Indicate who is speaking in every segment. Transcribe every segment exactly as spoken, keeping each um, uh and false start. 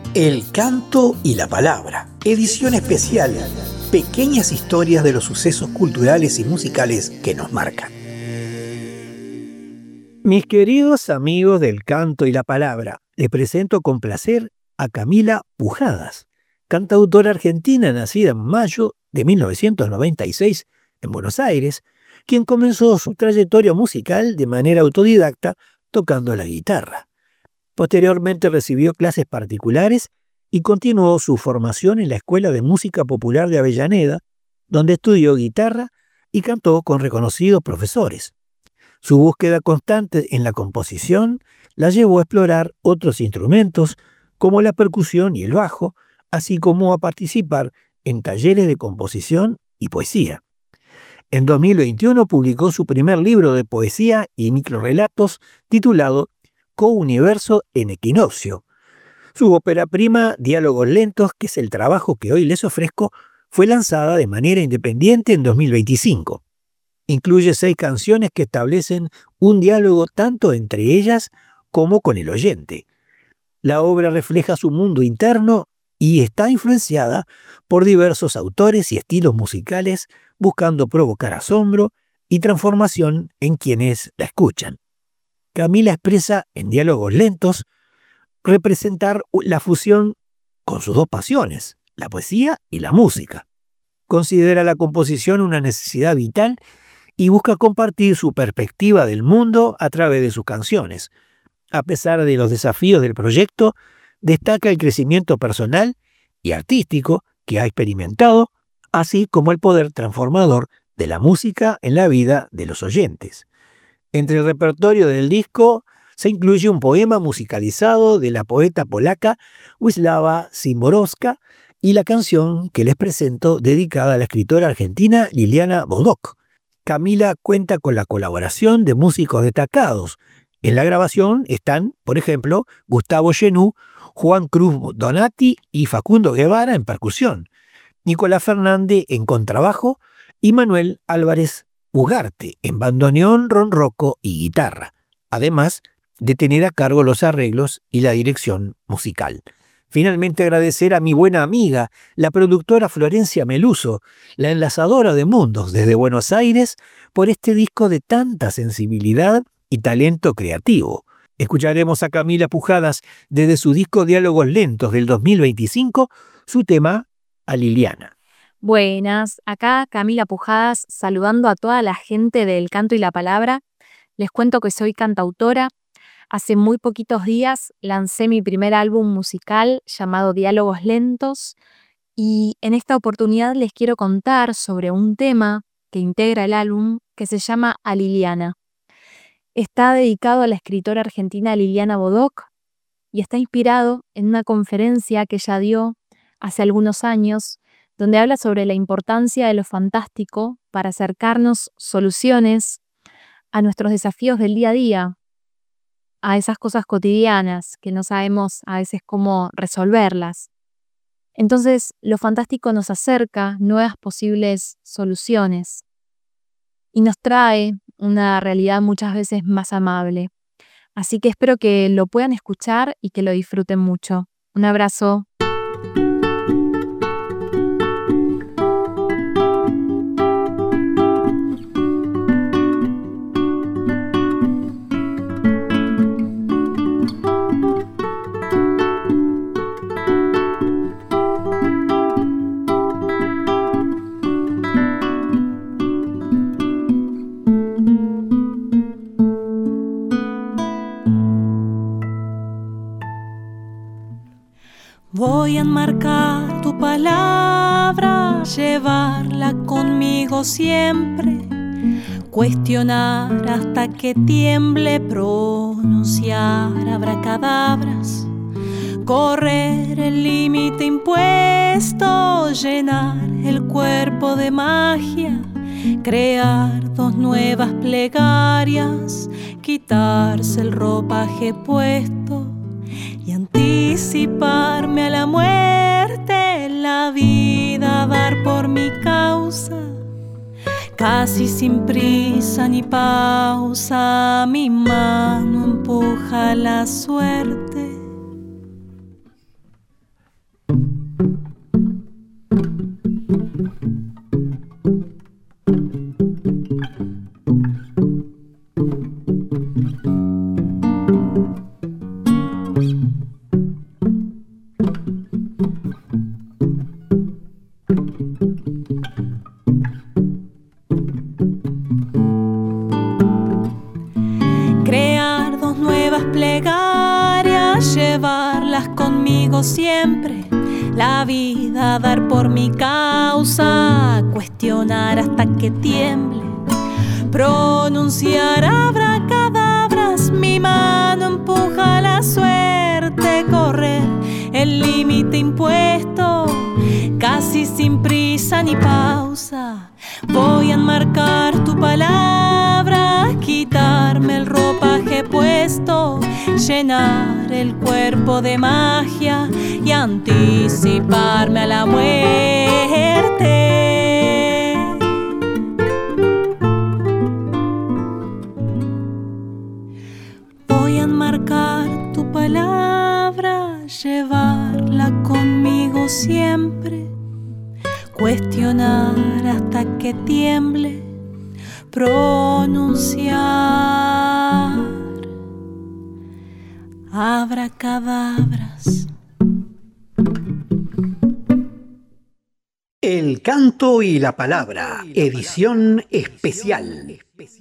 Speaker 1: El canto y la palabra, edición especial, pequeñas historias de los sucesos culturales y musicales que nos marcan. Mis queridos amigos del canto y la palabra, les presento con placer a Camila Pujadas, cantautora argentina nacida en mayo de mil novecientos noventa y seis en Buenos Aires, quien comenzó su trayectoria musical de manera autodidacta tocando la guitarra. Posteriormente recibió clases particulares y continuó su formación en la Escuela de Música Popular de Avellaneda, donde estudió guitarra y cantó con reconocidos profesores. Su búsqueda constante en la composición la llevó a explorar otros instrumentos como la percusión y el bajo, así como a participar en talleres de composición y poesía. En dos mil veintiuno publicó su primer libro de poesía y microrrelatos titulado Co-Universo en Equinoccio. Su ópera prima, Diálogos Lentos, que es el trabajo que hoy les ofrezco, fue lanzada de manera independiente en dos mil veinticinco. Incluye seis canciones que establecen un diálogo tanto entre ellas como con el oyente. La obra refleja su mundo interno y está influenciada por diversos autores y estilos musicales, buscando provocar asombro y transformación en quienes la escuchan. Camila expresa en Diálogos Lentos representar la fusión con sus dos pasiones, la poesía y la música. Considera la composición una necesidad vital y busca compartir su perspectiva del mundo a través de sus canciones. A pesar de los desafíos del proyecto, destaca el crecimiento personal y artístico que ha experimentado, así como el poder transformador de la música en la vida de los oyentes. Entre el repertorio del disco se incluye un poema musicalizado de la poeta polaca Wisława Szymborska y la canción que les presento dedicada a la escritora argentina Liliana Bodoc. Camila cuenta con la colaboración de músicos destacados. En la grabación están, por ejemplo, Gustavo Genú, Juan Cruz Donati y Facundo Guevara en percusión, Nicolás Fernández en contrabajo y Manuel Álvarez Ugarte en bandoneón, ronroco y guitarra, además de tener a cargo los arreglos y la dirección musical. Finalmente agradecer a mi buena amiga, la productora Florencia Meluso, la enlazadora de mundos desde Buenos Aires, por este disco de tanta sensibilidad y talento creativo. Escucharemos a Camila Pujadas desde su disco Diálogos Lentos del dos mil veinticinco, su tema A Liliana.
Speaker 2: Buenas, acá Camila Pujadas saludando a toda la gente del canto y la palabra. Les cuento que soy cantautora. Hace muy poquitos días lancé mi primer álbum musical llamado Diálogos Lentos y en esta oportunidad les quiero contar sobre un tema que integra el álbum que se llama A Liliana. Está dedicado a la escritora argentina Liliana Bodoc y está inspirado en una conferencia que ella dio hace algunos años donde habla sobre la importancia de lo fantástico para acercarnos soluciones a nuestros desafíos del día a día, a esas cosas cotidianas que no sabemos a veces cómo resolverlas. Entonces, lo fantástico nos acerca nuevas posibles soluciones y nos trae una realidad muchas veces más amable. Así que espero que lo puedan escuchar y que lo disfruten mucho. Un abrazo.
Speaker 3: Voy a enmarcar tu palabra, llevarla conmigo siempre, cuestionar hasta que tiemble, pronunciar abracadabras, correr el límite impuesto, llenar el cuerpo de magia, crear dos nuevas plegarias, quitarse el ropaje puesto y anticiparme a la muerte, la vida dar por mi causa, casi sin prisa ni pausa, mi mano empuja la suerte. plegarias, llevarlas conmigo siempre. La vida dar por mi causa, cuestionar hasta que tiemble. Pronunciar abracadabras, mi mano empuja la suerte. Correr el límite impuesto, casi sin prisa ni pausa. Voy a enmarcar tu palabra, quitarme el ropaje puesto, llenar el cuerpo de magia y anticiparme a la muerte. Voy a enmarcar tu palabra, llevarla conmigo siempre. Cuestionar hasta que tiemble, pronunciar abracadabras.
Speaker 4: El canto y la palabra, edición especial.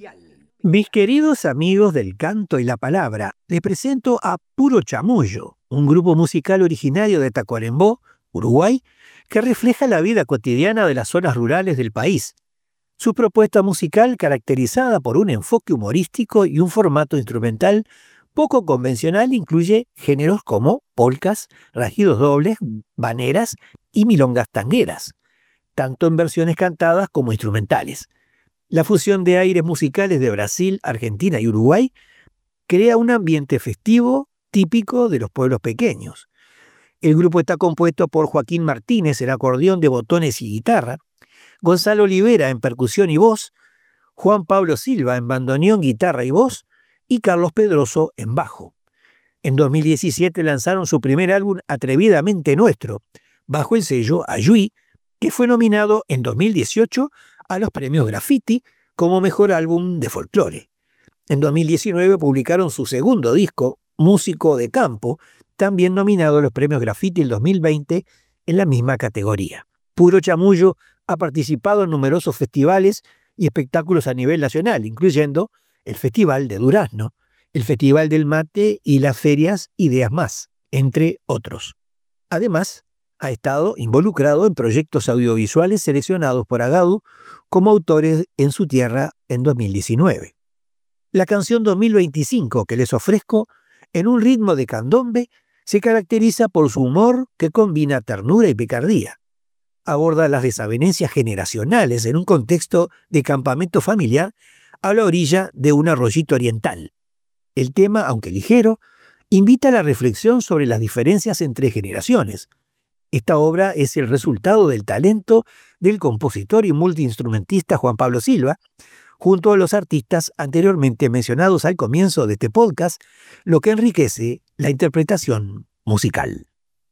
Speaker 1: Mis queridos amigos del canto y la palabra, les presento a Puro Chamullo, un grupo musical originario de Tacuarembó, Uruguay, que refleja la vida cotidiana de las zonas rurales del país. Su propuesta musical, caracterizada por un enfoque humorístico y un formato instrumental poco convencional, incluye géneros como polcas, rasguidos dobles, vaneras y milongas tangueras, tanto en versiones cantadas como instrumentales. La fusión de aires musicales de Brasil, Argentina y Uruguay crea un ambiente festivo típico de los pueblos pequeños. El grupo está compuesto por Joaquín Martínez en acordeón de botones y guitarra, Gonzalo Olivera en percusión y voz, Juan Pablo Silva en bandoneón, guitarra y voz, y Carlos Pedroso en bajo. En dos mil diecisiete lanzaron su primer álbum Atrevidamente Nuestro, bajo el sello Ayuí, que fue nominado en dos mil dieciocho a los premios Graffiti como mejor álbum de folclore. En dos mil diecinueve publicaron su segundo disco, Músico de Campo, también nominado a los premios Graffiti el dos mil veinte en la misma categoría. Puro Chamullo ha participado en numerosos festivales y espectáculos a nivel nacional, incluyendo el Festival de Durazno, el Festival del Mate y las ferias Ideas Más, entre otros. Además, ha estado involucrado en proyectos audiovisuales seleccionados por Agadu como autores en su tierra en dos mil diecinueve. La canción dos mil veinticinco que les ofrezco, en un ritmo de candombe, se caracteriza por su humor que combina ternura y picardía. Aborda las desavenencias generacionales en un contexto de campamento familiar a la orilla de un arroyito oriental. El tema, aunque ligero, invita a la reflexión sobre las diferencias entre generaciones. Esta obra es el resultado del talento del compositor y multiinstrumentista Juan Pablo Silva, junto a los artistas anteriormente mencionados al comienzo de este podcast, lo que enriquece la interpretación musical.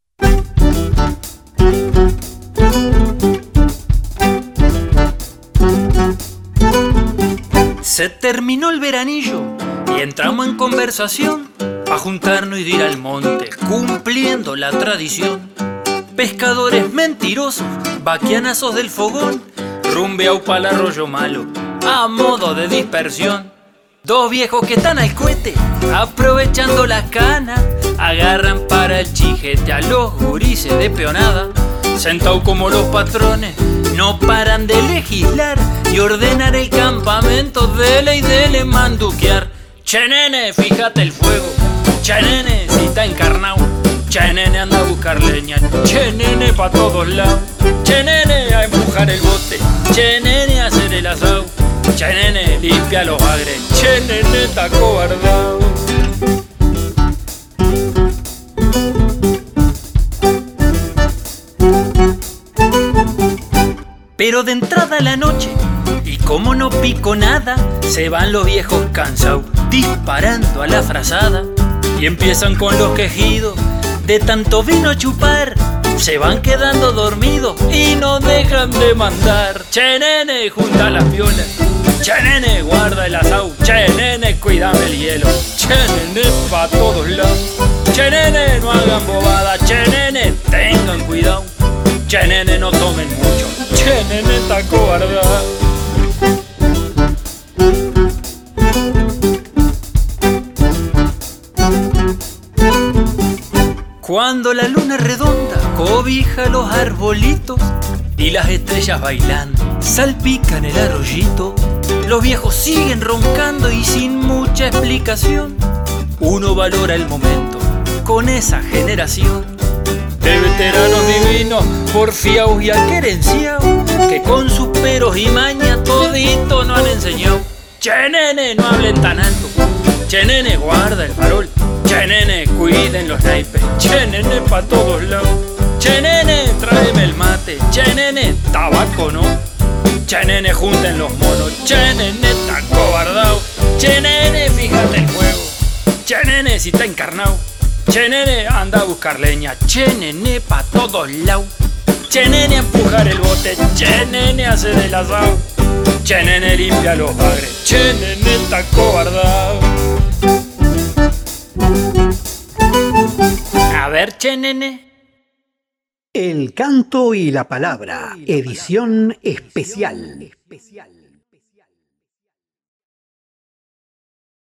Speaker 5: Se terminó el veranillo y entramos en conversación pa' juntarnos y ir al monte, cumpliendo la tradición. Pescadores mentirosos, vaquianazos del fogón, rumbeau pa'l arroyo malo, a modo de dispersión. Dos viejos que están al cohete, aprovechando la cana, agarran para el chijete a los gurises de peonada. Sentados como los patrones, no paran de legislar y ordenar el campamento, dele y dele manduquear. Che nene, fíjate el fuego, che nene, si está encarnado, che nene, anda a buscar leña, che nene, pa' todos lados, che nene, a empujar el bote, che nene, a hacer el asado, che nene, limpia los bagres, che nene, está cobardado. Pero de entrada a la noche, y como no pico nada, se van los viejos cansados, disparando a la frazada, y empiezan con los quejidos de tanto vino chupar. Se van quedando dormidos y no dejan de mandar. Che nene, junta las violas, che nene, guarda el asau, che nene, cuídame el hielo, che nene, pa' todos lados, che nene, no hagan bobada, che nene, tengan cuidado, che nene, no tomen mucho, che nene, está cobardado. Cuando la luna redonda cobija los arbolitos y las estrellas bailando salpican el arroyito, los viejos siguen roncando y sin mucha explicación uno valora el momento con esa generación de veteranos divinos, porfiaos y aquerenciaos, que con sus peros y maña todito no han enseñado. Che nene, no hablen tan alto, che nene, guarda el farol, che nene, cuiden los naipes, che nene, pa' todos lados, che nene, tráeme el mate, che nene, tabaco no, che nene, junten los monos, che nene, tan cobardao, che nene, fíjate el juego, che nene, si está encarnado, che nene, anda a buscar leña, che nene, pa' todos lados, che nene, a empujar el bote, che nene, hace del asado, che nene, limpia los bagres, che nene, está cobardao. A ver, che nene.
Speaker 4: El canto y la palabra, edición especial.